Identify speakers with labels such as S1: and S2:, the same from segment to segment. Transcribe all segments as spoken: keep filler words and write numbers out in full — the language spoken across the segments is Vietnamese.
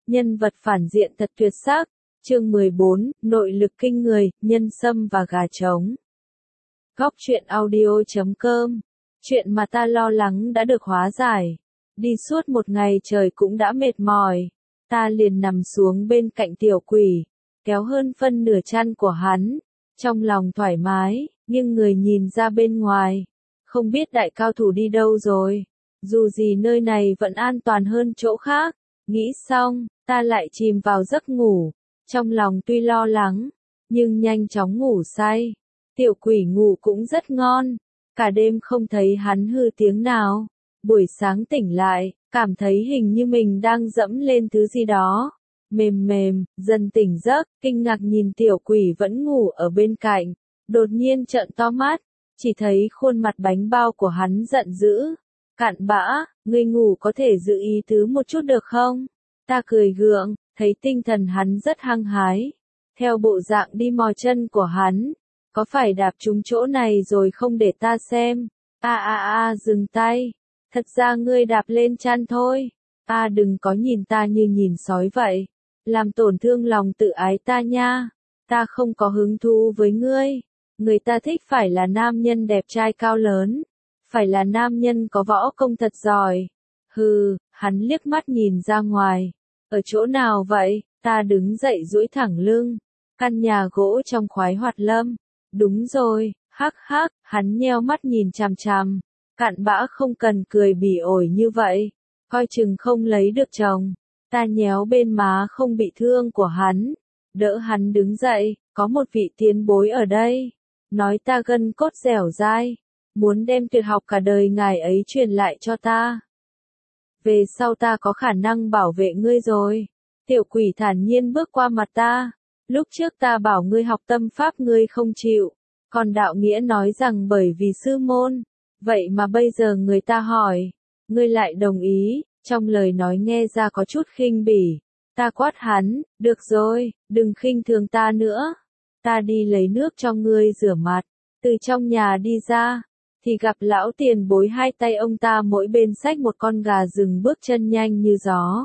S1: nhân vật phản diện thật tuyệt sắc. Chương mười bốn, nội lực kinh người, nhân sâm và gà trống. Góc truyện audio chấm com. Chuyện mà ta lo lắng đã được hóa giải. Đi suốt một ngày trời cũng đã mệt mỏi. Ta liền nằm xuống bên cạnh tiểu quỷ, kéo hơn phân nửa chăn của hắn. Trong lòng thoải mái, nhưng người nhìn ra bên ngoài. Không biết đại cao thủ đi đâu rồi. Dù gì nơi này vẫn an toàn hơn chỗ khác. Nghĩ xong, ta lại chìm vào giấc ngủ. Trong lòng tuy lo lắng, nhưng nhanh chóng ngủ say. Tiểu quỷ ngủ cũng rất ngon. Cả đêm không thấy hắn hư tiếng nào. Buổi sáng tỉnh lại, cảm thấy hình như mình đang dẫm lên thứ gì đó. Mềm mềm, dần tỉnh giấc, kinh ngạc nhìn tiểu quỷ vẫn ngủ ở bên cạnh. Đột nhiên trợn to mắt, chỉ thấy khuôn mặt bánh bao của hắn giận dữ. Cặn bã, ngươi ngủ có thể giữ ý tứ một chút được không? Ta cười gượng, thấy tinh thần hắn rất hăng hái. Theo bộ dạng đi mò chân của hắn, có phải đạp trúng chỗ này rồi không để ta xem? A a a dừng tay. Thật ra ngươi đạp lên chăn thôi. A đừng có nhìn ta như nhìn sói vậy. Làm tổn thương lòng tự ái ta nha. Ta không có hứng thú với ngươi. Người ta thích phải là nam nhân đẹp trai cao lớn. Phải là nam nhân có võ công thật giỏi. Hừ, hắn liếc mắt nhìn ra ngoài. Ở chỗ nào vậy? Ta đứng dậy duỗi thẳng lưng. Căn nhà gỗ trong khoái hoạt lâm. Đúng rồi, hắc hắc, hắn nheo mắt nhìn chằm chằm. Cặn bã không cần cười bỉ ổi như vậy. Coi chừng không lấy được chồng. Ta nhéo bên má không bị thương của hắn. Đỡ hắn đứng dậy, có một vị tiến bối ở đây. Nói ta gân cốt dẻo dai. Muốn đem tuyệt học cả đời ngài ấy truyền lại cho ta. Về sau ta có khả năng bảo vệ ngươi rồi. Tiểu quỷ thản nhiên bước qua mặt ta. Lúc trước ta bảo ngươi học tâm pháp ngươi không chịu. Còn đạo nghĩa nói rằng bởi vì sư môn. Vậy mà bây giờ người ta hỏi. Ngươi lại đồng ý. Trong lời nói nghe ra có chút khinh bỉ. Ta quát hắn, được rồi, đừng khinh thường ta nữa. Ta đi lấy nước cho ngươi rửa mặt. Từ trong nhà đi ra. Thì gặp lão tiền bối hai tay ông ta mỗi bên xách một con gà rừng bước chân nhanh như gió.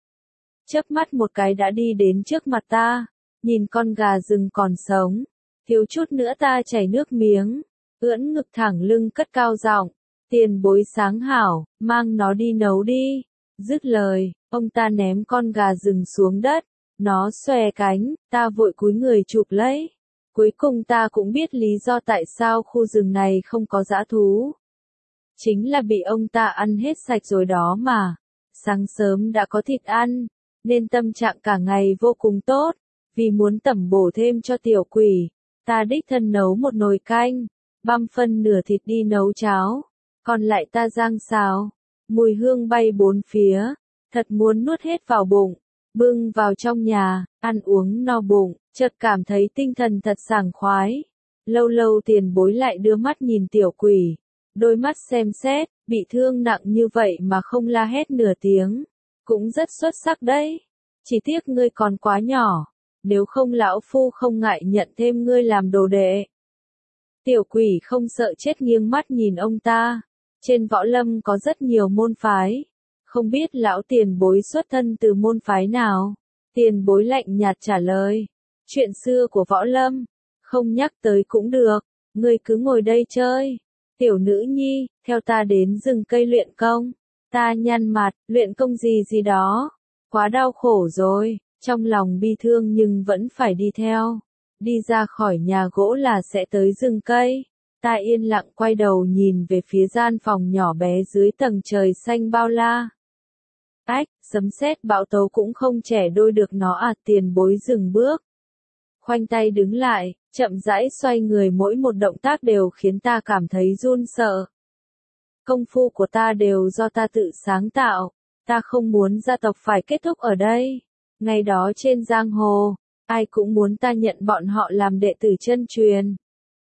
S1: Chớp mắt một cái đã đi đến trước mặt ta. Nhìn con gà rừng còn sống. Thiếu chút nữa ta chảy nước miếng. Ưỡn ngực thẳng lưng cất cao giọng. Tiền bối sáng hảo, mang nó đi nấu đi. Dứt lời, ông ta ném con gà rừng xuống đất. Nó xòe cánh, ta vội cúi người chụp lấy. Cuối cùng ta cũng biết lý do tại sao khu rừng này không có dã thú. Chính là bị ông ta ăn hết sạch rồi đó mà. Sáng sớm đã có thịt ăn, nên tâm trạng cả ngày vô cùng tốt. Vì muốn tẩm bổ thêm cho tiểu quỷ, ta đích thân nấu một nồi canh, băm phân nửa thịt đi nấu cháo, còn lại ta rang xào. Mùi hương bay bốn phía, thật muốn nuốt hết vào bụng. Bưng vào trong nhà, ăn uống no bụng, chợt cảm thấy tinh thần thật sảng khoái. Lâu lâu tiền bối lại đưa mắt nhìn tiểu quỷ. Đôi mắt xem xét, bị thương nặng như vậy mà không la hét nửa tiếng. Cũng rất xuất sắc đấy. Chỉ tiếc ngươi còn quá nhỏ. Nếu không lão phu không ngại nhận thêm ngươi làm đồ đệ. Tiểu quỷ không sợ chết nghiêng mắt nhìn ông ta. Trên võ lâm có rất nhiều môn phái. Không biết lão tiền bối xuất thân từ môn phái nào? Tiền bối lạnh nhạt trả lời. Chuyện xưa của võ lâm. Không nhắc tới cũng được. Ngươi cứ ngồi đây chơi. Tiểu nữ nhi, theo ta đến rừng cây luyện công. Ta nhăn mặt, luyện công gì gì đó. Quá đau khổ rồi. Trong lòng bi thương nhưng vẫn phải đi theo. Đi ra khỏi nhà gỗ là sẽ tới rừng cây. Ta yên lặng quay đầu nhìn về phía gian phòng nhỏ bé dưới tầng trời xanh bao la. Ách, sấm sét bão tố cũng không trẻ đôi được nó à. Tiền bối dừng bước. Khoanh tay đứng lại, chậm rãi xoay người, mỗi một động tác đều khiến ta cảm thấy run sợ. Công phu của ta đều do ta tự sáng tạo. Ta không muốn gia tộc phải kết thúc ở đây. Ngày đó trên giang hồ, ai cũng muốn ta nhận bọn họ làm đệ tử chân truyền.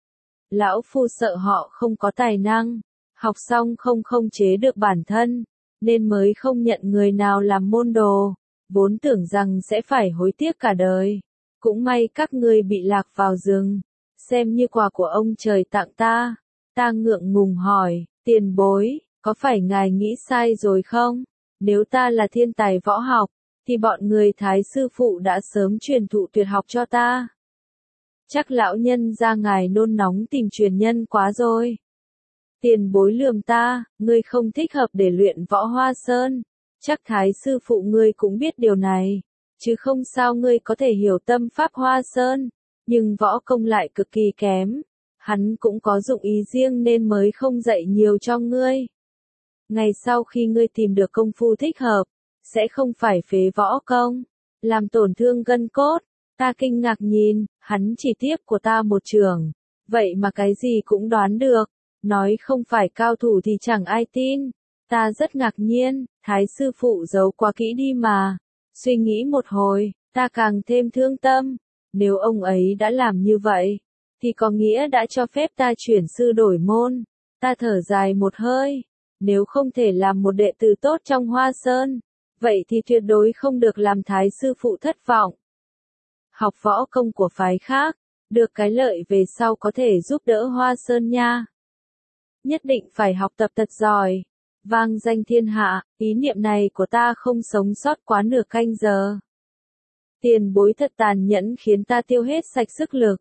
S1: Lão phu sợ họ không có tài năng, học xong không khống chế được bản thân, nên mới không nhận người nào làm môn đồ. Vốn tưởng rằng sẽ phải hối tiếc cả đời. Cũng may các ngươi bị lạc vào rừng, xem như quà của ông trời tặng ta. Ta ngượng ngùng hỏi, tiền bối, có phải ngài nghĩ sai rồi không? Nếu ta là thiên tài võ học, thì bọn người Thái sư phụ đã sớm truyền thụ tuyệt học cho ta. Chắc lão nhân ra ngài nôn nóng tìm truyền nhân quá rồi. Tiền bối lườm ta, ngươi không thích hợp để luyện võ Hoa Sơn. Chắc Thái sư phụ ngươi cũng biết điều này, chứ không sao ngươi có thể hiểu tâm pháp Hoa Sơn, nhưng võ công lại cực kỳ kém. Hắn cũng có dụng ý riêng nên mới không dạy nhiều cho ngươi. Ngày sau khi ngươi tìm được công phu thích hợp, sẽ không phải phế võ công, làm tổn thương gân cốt. Ta kinh ngạc nhìn, hắn chỉ tiếp của ta một trường, vậy mà cái gì cũng đoán được, nói không phải cao thủ thì chẳng ai tin. Ta rất ngạc nhiên, Thái sư phụ giấu quá kỹ đi mà. Suy nghĩ một hồi, ta càng thêm thương tâm. Nếu ông ấy đã làm như vậy, thì có nghĩa đã cho phép ta chuyển sư đổi môn. Ta thở dài một hơi, nếu không thể làm một đệ tử tốt trong Hoa Sơn, vậy thì tuyệt đối không được làm Thái sư phụ thất vọng. Học võ công của phái khác, được cái lợi về sau có thể giúp đỡ Hoa Sơn nha. Nhất định phải học tập thật giỏi, vang danh thiên hạ, ý niệm này của ta không sống sót quá nửa canh giờ. Tiền bối thật tàn nhẫn khiến ta tiêu hết sạch sức lực.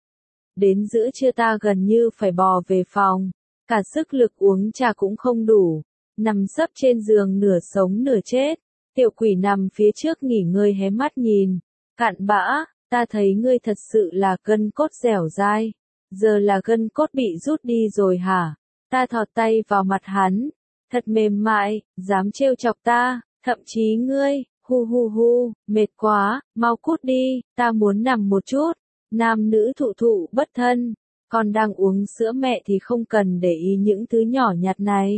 S1: Đến giữa trưa ta gần như phải bò về phòng, cả sức lực uống trà cũng không đủ, nằm sấp trên giường nửa sống nửa chết. Tiểu quỷ nằm phía trước nghỉ ngơi hé mắt nhìn, cặn bã, ta thấy ngươi thật sự là gân cốt dẻo dai, giờ là gân cốt bị rút đi rồi hả? Ta thọt tay vào mặt hắn, thật mềm mại, dám trêu chọc ta, thậm chí ngươi, hu hu hu, mệt quá, mau cút đi, ta muốn nằm một chút. Nam nữ thụ thụ bất thân, con đang uống sữa mẹ thì không cần để ý những thứ nhỏ nhặt này.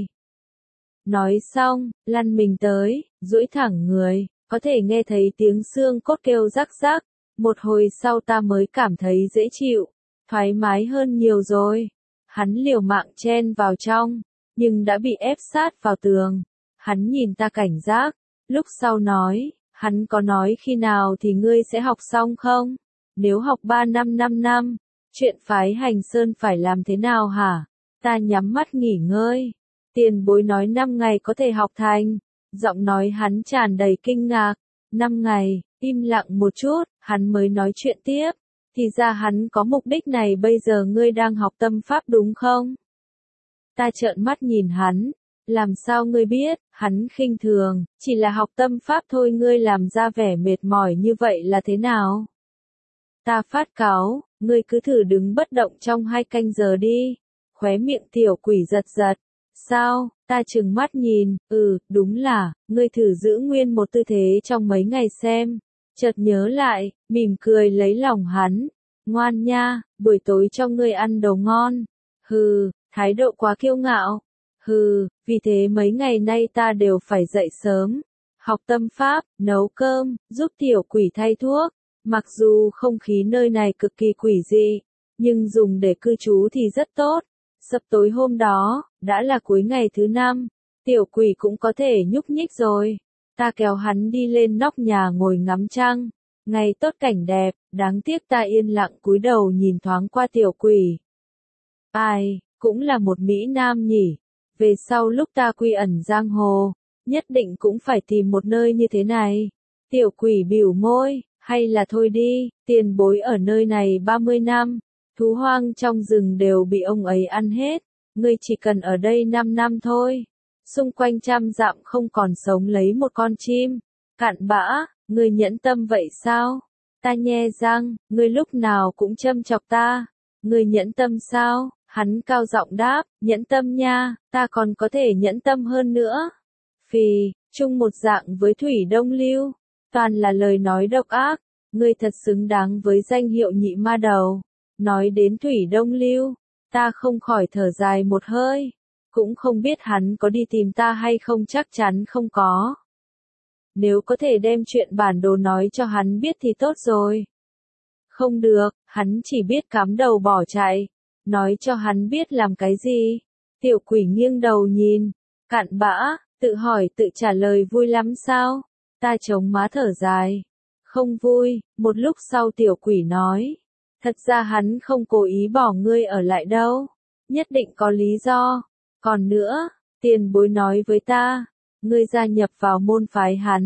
S1: Nói xong, lăn mình tới, duỗi thẳng người, có thể nghe thấy tiếng xương cốt kêu rắc rắc. Một hồi sau ta mới cảm thấy dễ chịu, thoải mái hơn nhiều rồi. Hắn liều mạng chen vào trong, nhưng đã bị ép sát vào tường. Hắn nhìn ta cảnh giác, lúc sau nói, hắn có nói khi nào thì ngươi sẽ học xong không? Nếu học ba năm năm năm, chuyện phái Hành Sơn phải làm thế nào hả? Ta nhắm mắt nghỉ ngơi. Tiền bối nói năm ngày có thể học thành. Giọng nói hắn tràn đầy kinh ngạc. Năm ngày, im lặng một chút, hắn mới nói chuyện tiếp. Thì ra hắn có mục đích này, bây giờ ngươi đang học tâm pháp đúng không? Ta trợn mắt nhìn hắn. Làm sao ngươi biết? Hắn khinh thường, chỉ là học tâm pháp thôi, ngươi làm ra vẻ mệt mỏi như vậy là thế nào? Ta phát cáu, ngươi cứ thử đứng bất động trong hai canh giờ đi. Khóe miệng tiểu quỷ giật giật. Sao? Ta trừng mắt nhìn, ừ, đúng là, ngươi thử giữ nguyên một tư thế trong mấy ngày xem. Chợt nhớ lại, mỉm cười lấy lòng hắn. Ngoan nha, buổi tối cho ngươi ăn đồ ngon. Hừ, thái độ quá kiêu ngạo. Hừ, vì thế mấy ngày nay ta đều phải dậy sớm. Học tâm pháp, nấu cơm, giúp tiểu quỷ thay thuốc. Mặc dù không khí nơi này cực kỳ quỷ dị, nhưng dùng để cư trú thì rất tốt. Sập tối hôm đó, đã là cuối ngày thứ năm, tiểu quỷ cũng có thể nhúc nhích rồi. Ta kéo hắn đi lên nóc nhà ngồi ngắm trăng. Ngày tốt cảnh đẹp, đáng tiếc ta yên lặng cúi đầu nhìn thoáng qua tiểu quỷ. Ai, cũng là một Mỹ Nam nhỉ. Về sau lúc ta quy ẩn giang hồ, nhất định cũng phải tìm một nơi như thế này. Tiểu quỷ bĩu môi, hay là thôi đi, tiền bối ở nơi này ba mươi năm, thú hoang trong rừng đều bị ông ấy ăn hết, ngươi chỉ cần ở đây năm năm thôi. Xung quanh trăm dặm không còn sống lấy một con chim. Cặn bã, ngươi nhẫn tâm vậy sao? Ta nhe răng, ngươi lúc nào cũng châm chọc ta. Ngươi nhẫn tâm sao? Hắn cao giọng đáp, nhẫn tâm nha, ta còn có thể nhẫn tâm hơn nữa. Phì, chung một dạng với Thủy Đông Lưu, toàn là lời nói độc ác, ngươi thật xứng đáng với danh hiệu nhị ma đầu. Nói đến Thủy Đông Lưu, ta không khỏi thở dài một hơi, cũng không biết hắn có đi tìm ta hay không, chắc chắn không có. Nếu có thể đem chuyện bản đồ nói cho hắn biết thì tốt rồi. Không được, hắn chỉ biết cắm đầu bỏ chạy. Nói cho hắn biết làm cái gì? Tiểu quỷ nghiêng đầu nhìn, cặn bã, tự hỏi tự trả lời vui lắm sao? Ta chống má thở dài. Không vui, một lúc sau tiểu quỷ nói. Thật ra hắn không cố ý bỏ ngươi ở lại đâu. Nhất định có lý do. Còn nữa, tiền bối nói với ta, ngươi gia nhập vào môn phái hắn.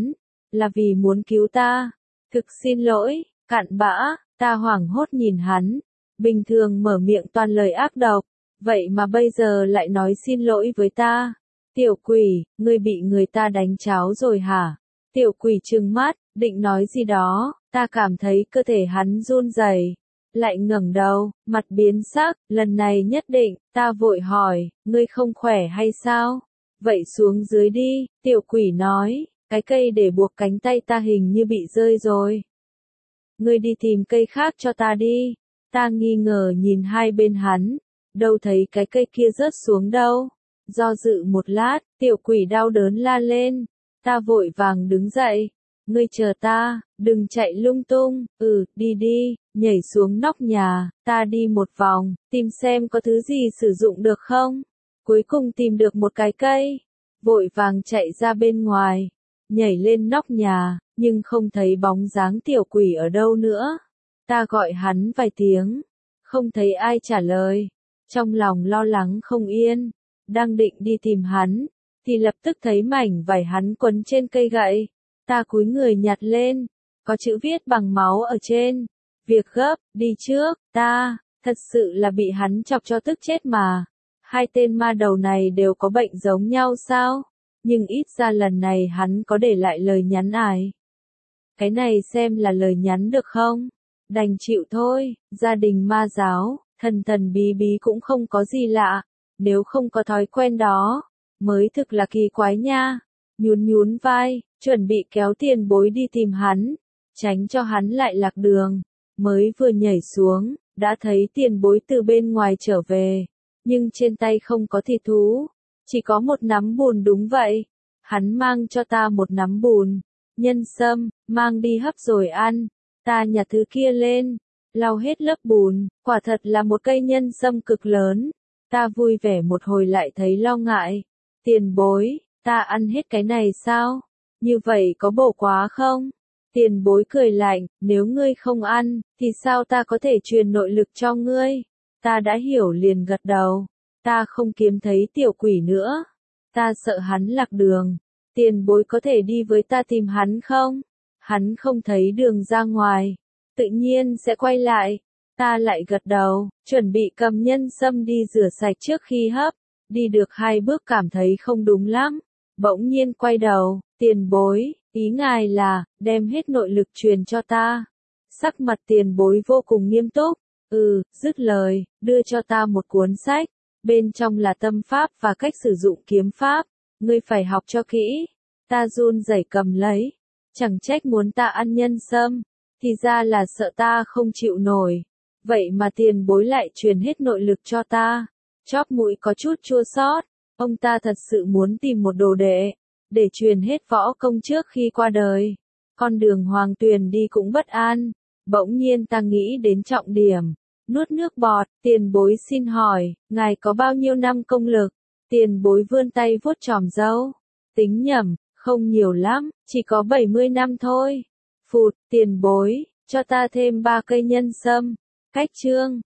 S1: là vì muốn cứu ta. Thực xin lỗi, cặn bã, ta hoảng hốt nhìn hắn. Bình thường mở miệng toàn lời ác độc, vậy mà bây giờ lại nói xin lỗi với ta. Tiểu quỷ, ngươi bị người ta đánh cháo rồi hả? Tiểu quỷ trừng mắt, định nói gì đó, ta cảm thấy cơ thể hắn run rẩy, lại ngẩng đầu, mặt biến sắc, lần này nhất định, ta vội hỏi, ngươi không khỏe hay sao? Vậy xuống dưới đi, tiểu quỷ nói, cái cây để buộc cánh tay ta hình như bị rơi rồi. Ngươi đi tìm cây khác cho ta đi. Ta nghi ngờ nhìn hai bên hắn, đâu thấy cái cây kia rớt xuống đâu. Do dự một lát, tiểu quỷ đau đớn la lên. Ta vội vàng đứng dậy. Ngươi chờ ta, đừng chạy lung tung, ừ, đi đi, nhảy xuống nóc nhà, ta đi một vòng, tìm xem có thứ gì sử dụng được không. Cuối cùng tìm được một cái cây, vội vàng chạy ra bên ngoài, nhảy lên nóc nhà, nhưng không thấy bóng dáng tiểu quỷ ở đâu nữa. Ta gọi hắn vài tiếng, không thấy ai trả lời, trong lòng lo lắng không yên, đang định đi tìm hắn, thì lập tức thấy mảnh vải hắn quấn trên cây gậy. Ta cúi người nhặt lên, có chữ viết bằng máu ở trên. Việc gấp, đi trước, ta, thật sự là bị hắn chọc cho tức chết mà. Hai tên ma đầu này đều có bệnh giống nhau sao? Nhưng ít ra lần này hắn có để lại lời nhắn ai. Cái này xem là lời nhắn được không? Đành chịu thôi, gia đình ma giáo, thần thần bí bí cũng không có gì lạ. Nếu không có thói quen đó, mới thực là kỳ quái nha. Nhún nhún vai, chuẩn bị kéo tiền bối đi tìm hắn, tránh cho hắn lại lạc đường. Mới vừa nhảy xuống, đã thấy tiền bối từ bên ngoài trở về, nhưng trên tay không có thịt thú, chỉ có một nắm bùn. Đúng vậy, hắn mang cho ta một nắm bùn, nhân sâm, mang đi hấp rồi ăn. Ta nhặt thứ kia lên, lau hết lớp bùn, quả thật là một cây nhân sâm cực lớn. Ta vui vẻ một hồi lại thấy lo ngại. Tiền bối, ta ăn hết cái này sao? Như vậy có bổ quá không? Tiền bối cười lạnh, nếu ngươi không ăn, thì sao ta có thể truyền nội lực cho ngươi? Ta đã hiểu liền gật đầu. Ta không kiếm thấy tiểu quỷ nữa. Ta sợ hắn lạc đường. Tiền bối có thể đi với ta tìm hắn không? Hắn không thấy đường ra ngoài, tự nhiên sẽ quay lại. Ta lại gật đầu, chuẩn bị cầm nhân sâm đi rửa sạch trước khi hấp. Đi được hai bước cảm thấy không đúng lắm. Bỗng nhiên quay đầu, tiền bối, ý ngài là, đem hết nội lực truyền cho ta. Sắc mặt tiền bối vô cùng nghiêm túc. Ừ, dứt lời, đưa cho ta một cuốn sách. Bên trong là tâm pháp và cách sử dụng kiếm pháp. Ngươi phải học cho kỹ. Ta run rẩy cầm lấy. Chẳng trách muốn ta ăn nhân sâm. Thì ra là sợ ta không chịu nổi. Vậy mà tiền bối lại truyền hết nội lực cho ta. Chóp mũi có chút chua xót. Ông ta thật sự muốn tìm một đồ đệ, để truyền hết võ công trước khi qua đời. Con đường Hoàng Tuyền đi cũng bất an. Bỗng nhiên ta nghĩ đến trọng điểm. Nuốt nước bọt, tiền bối xin hỏi, ngài có bao nhiêu năm công lực? Tiền bối vươn tay vuốt chòm râu. Tính nhầm, không nhiều lắm, chỉ có bảy mươi năm thôi. Phụt, tiền bối, cho ta thêm ba cây nhân sâm. Cách chương.